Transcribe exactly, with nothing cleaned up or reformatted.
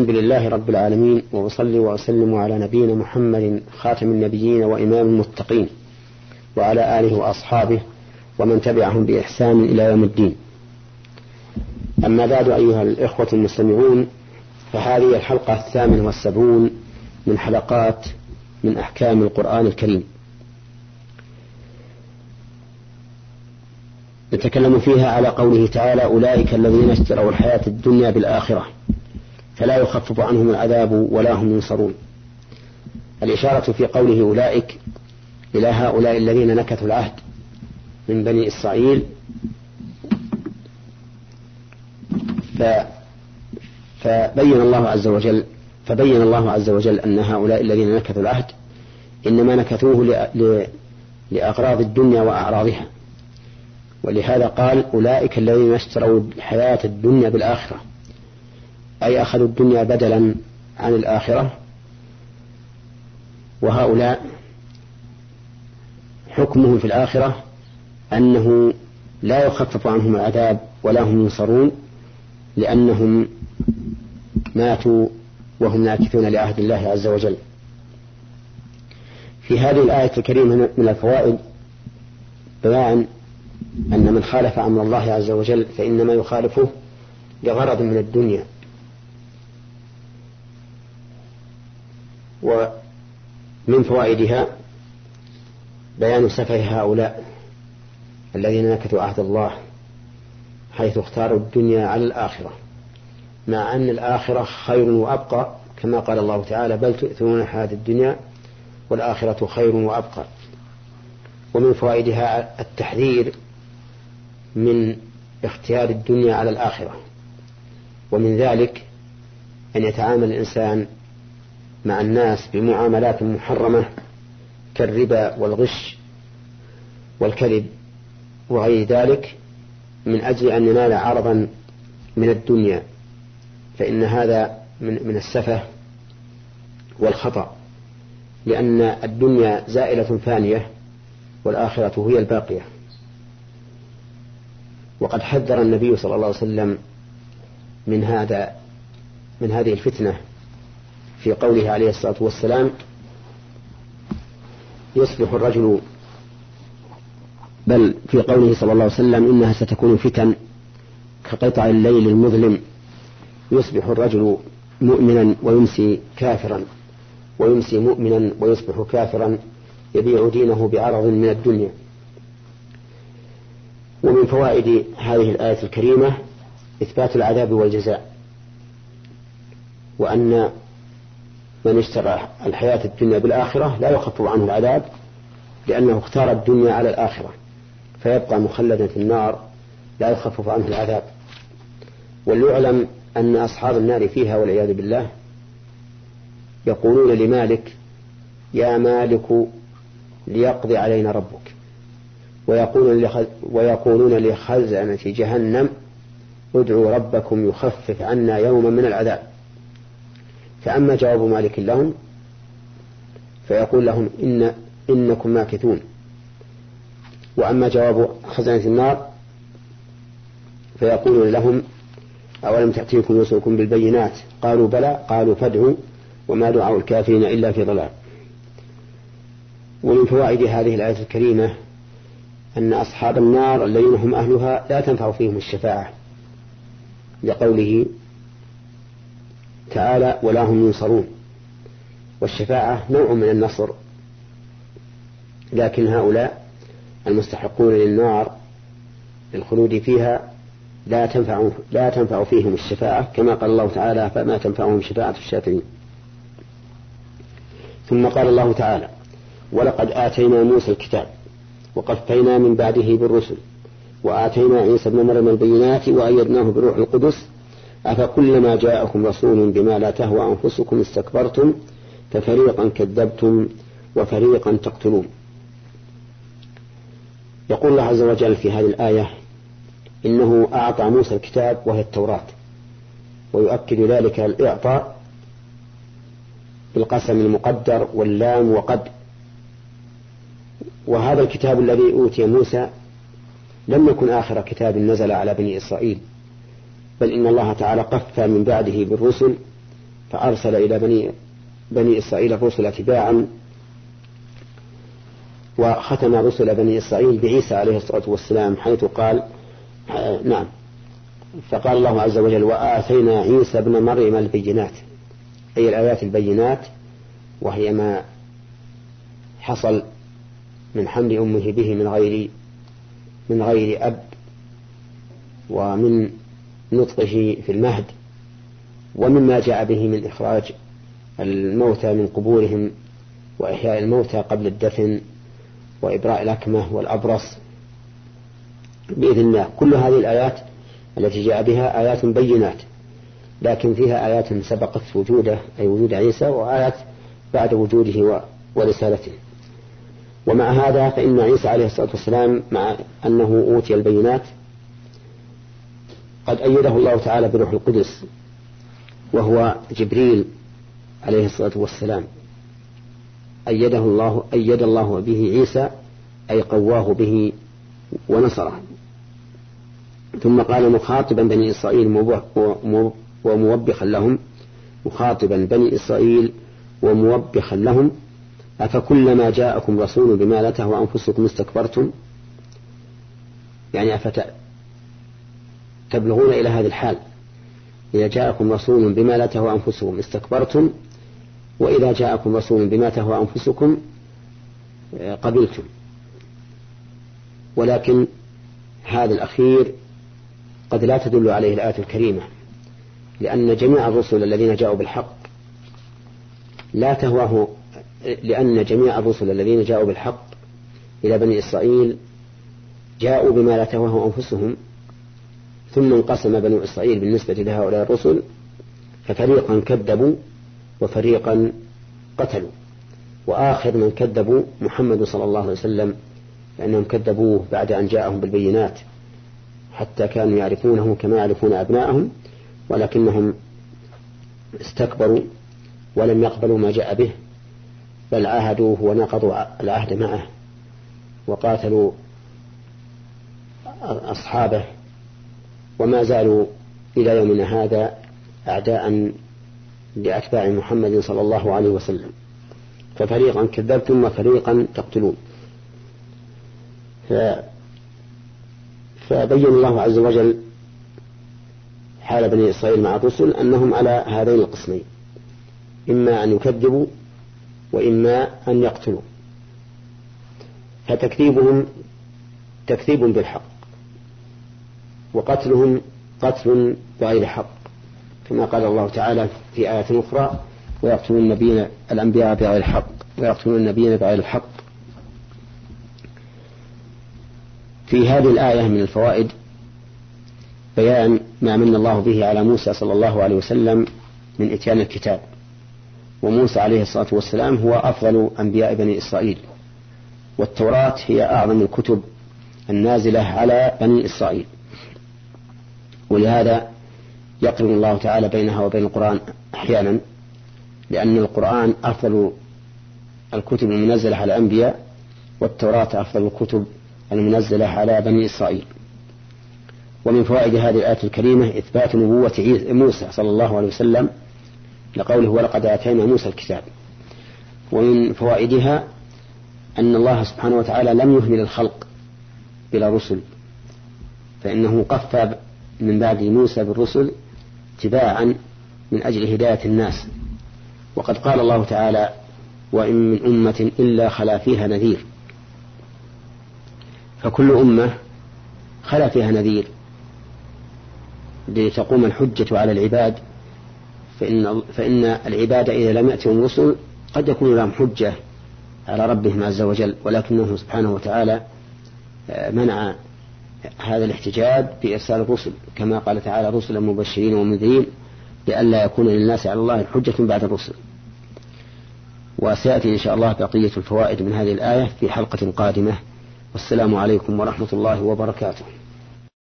الحمد لله رب العالمين، وأصلي وأسلم على نبينا محمد خاتم النبيين وإمام المتقين، وعلى آله وأصحابه ومن تبعهم بإحسان إلى يوم الدين. أما بعد، أيها الإخوة المستمعون، فهذه الحلقة الثامنة والسبعون من حلقات من أحكام القرآن الكريم، نتكلم فيها على قوله تعالى: أولئك الذين اشتروا الحياة الدنيا بالآخرة فلا يخفف عنهم العذاب ولا هم ينصرون. الإشارة في قوله أولئك إلى هؤلاء الذين نكثوا العهد من بني إسرائيل، فبين الله عز وجل فبين الله عز وجل أن هؤلاء الذين نكثوا العهد إنما نكثوه لأغراض الدنيا وأعراضها، ولهذا قال: أولئك الذين اشتروا الحياة الدنيا بالآخرة، أي أخذوا الدنيا بدلا عن الآخرة. وهؤلاء حكمهم في الآخرة أنه لا يخفف عنهم العذاب ولا هم ينصرون، لأنهم ماتوا وهم ناكثون لعهد الله عز وجل. في هذه الآية الكريمة من الفوائد بيان أن من خالف أمر الله عز وجل فإنما يخالفه لغرض من الدنيا. ومن فوائدها بيان سفه هؤلاء الذين نكثوا عهد الله، حيث اختاروا الدنيا على الآخرة، مع أن الآخرة خير وأبقى، كما قال الله تعالى: بل تؤثرون الحياة الدنيا والآخرة خير وأبقى. ومن فوائدها التحذير من اختيار الدنيا على الآخرة، ومن ذلك أن يتعامل الإنسان مع الناس بمعاملات محرمة كالربا والغش والكذب وغير ذلك، من أجل أن ينال عرضا من الدنيا، فإن هذا من, من السفه والخطأ، لأن الدنيا زائلة فانية والآخرة هي الباقية. وقد حذر النبي صلى الله عليه وسلم من هذا من هذه الفتنة في قوله عليه الصلاة والسلام: يصبح الرجل بل في قوله صلى الله عليه وسلم: إنها ستكون فتن كقطع الليل المظلم، يصبح الرجل مؤمنا ويمسي كافرا، ويمسي مؤمنا ويصبح كافرا، يبيع دينه بعرض من الدنيا. ومن فوائد هذه الآية الكريمة إثبات العذاب والجزاء، وأن من اشترى الحياة الدنيا بالآخرة لا يخفف عنه العذاب، لأنه اختار الدنيا على الآخرة، فيبقى مخلدا في النار لا يخفف عنه العذاب. وليعلم أن أصحاب النار فيها والعياذ بالله يقولون لمالك: يا مالك ليقضي علينا ربك، ويقولون لخزنة جهنم: ادعوا ربكم يخفف عنا يوما من العذاب. فأما جواب مالك لهم فيقول لهم: إن إنكم ماكثون. وأما جواب خزنة النار فيقول لهم: أولم تأتيكم رسلكم بالبينات؟ قالوا بلى. قالوا فادعوا وما دعاء الكافرين إلا في ضلال. ومن فوائد هذه الآية الكريمة أن أصحاب النار الذين هم أهلها لا تنفع فيهم الشفاعة، لقوله تعالى: ولا هم ينصرون. والشفاعة نوع من النصر، لكن هؤلاء المستحقون للنار للخلود فيها لا تنفع لا تنفع فيهم الشفاعة، كما قال الله تعالى: فما تنفعهم شفاعة الشافعين. ثم قال الله تعالى: ولقد آتينا موسى الكتاب وقفينا من بعده بالرسل وآتينا عيسى ابن مريم البينات وأيدناه بروح القدس أفكلما جاءكم رسول بما لا تهوى أنفسكم استكبرتم ففريقا كذبتم وفريقا تقتلون. يقول الله عز وجل في هذه الآية: إنه أعطى موسى الكتاب وهي التوراة، ويؤكد ذلك الإعطاء بالقسم المقدر واللام وقد. وهذا الكتاب الذي أوتي موسى لم يكن آخر كتاب نزل على بني إسرائيل، بل إن الله تعالى قفى من بعده بالرسل فأرسل إلى بني, بني إسرائيل الرسل تباعا، وختم رسل بني إسرائيل بعيسى عليه الصلاة والسلام، حيث قال آه نعم فقال الله عز وجل: وآتينا عيسى ابن مريم البينات، أي الآيات البينات، وهي ما حصل من حمل أمه به من غير من غير أب، ومن نطقه في المهد، ومما جاء به من إخراج الموتى من قبورهم، وإحياء الموتى قبل الدفن، وإبراء الأكمة والأبرص بإذن الله. كل هذه الآيات التي جاء بها آيات بينات، لكن فيها آيات سبقت وجوده، أي وجود عيسى، وآيات بعد وجوده ورسالته. ومع هذا فإن عيسى عليه الصلاة والسلام مع أنه أوتي البينات قد أيده الله تعالى بروح القدس، وهو جبريل عليه الصلاة والسلام، أيده الله أيد الله به عيسى، أي قواه به ونصره. ثم قال مخاطبا بني إسرائيل وموبخا لهم مخاطبا بني إسرائيل وموبخا لهم: أفكلما جاءكم رسول بما لا تهوى أنفسكم استكبرتم؟ يعني أفتبلغون إلى هذه الحال، إذا جاءكم رسول بما لا تهوى أنفسكم استكبرتم، وإذا جاءكم رسول بما تهوى أنفسكم قبلتم. ولكن هذا الأخير قد لا تدل عليه الآية الكريمة، لأن جميع الرسل الذين جاءوا بالحق لا تهواه لأن جميع الرسل الذين جاءوا بالحق إلى بني إسرائيل جاءوا بما لا تهواه أنفسهم، ثم انقسم بنو إسرائيل بالنسبة لهؤلاء الرسل، ففريقا كذبوا وفريقا قتلوا، وآخر من كذبوا محمد صلى الله عليه وسلم، لأنهم كذبوه بعد أن جاءهم بالبينات، حتى كانوا يعرفونه كما يعرفون أبناءهم، ولكنهم استكبروا ولم يقبلوا ما جاء به، بل عاهدوه ونقضوا العهد معه وقاتلوا أصحابه، وما زالوا إلى يومنا هذا أعداء لأتباع محمد صلى الله عليه وسلم. ففريقا كذبتم وفريقا تقتلون. فبين الله عز وجل حال بني إسرائيل مع الرسل أنهم على هذين القسمين، إما أن يكذبوا وإما أن يقتلوا. فتكذيبهم تكذيب بالحق، وقتلهم قتل بغير حق، كما قال الله تعالى في آية أخرى: ويقتلون النبيين الأنبياء بغير الحق ويقتلون النبيين بغير الحق. في هذه الآية من الفوائد بيان ما من الله به على موسى صلى الله عليه وسلم من إتيان الكتاب، وموسى عليه الصلاة والسلام هو أفضل أنبياء بني إسرائيل، والتوراة هي أعظم الكتب النازلة على بني إسرائيل، ولهذا يقرن الله تعالى بينها وبين القرآن أحيانا، لأن القرآن أفضل الكتب المنزلة على الأنبياء، والتوراة أفضل الكتب المنزلة على بني إسرائيل. ومن فوائد هذه الآية الكريمة إثبات نبوة موسى صلى الله عليه وسلم لقوله: ولقد آتينا موسى الكتاب. ومن فوائدها أن الله سبحانه وتعالى لم يهمل الخلق بلا رسل، فإنه قفى من بعد موسى بالرسل تباعا من أجل هداية الناس. وقد قال الله تعالى: وإن من أمة إلا خلا فيها نذير. فكل أمة خلا فيها نذير لتقوم الحجة على العباد، فإن, فإن العباد إذا لم يأتهم رسل قد يكون لهم حجة على ربهم عز وجل، ولكنه سبحانه وتعالى منع هذا الاحتجاج بإرسال الرسل، كما قال تعالى: رسلا مبشرين ومنذرين لئلا يكون للناس على الله حجة بعد الرسل. وسيأتي إن شاء الله بقية الفوائد من هذه الآية في حلقة قادمة. والسلام عليكم ورحمة الله وبركاته.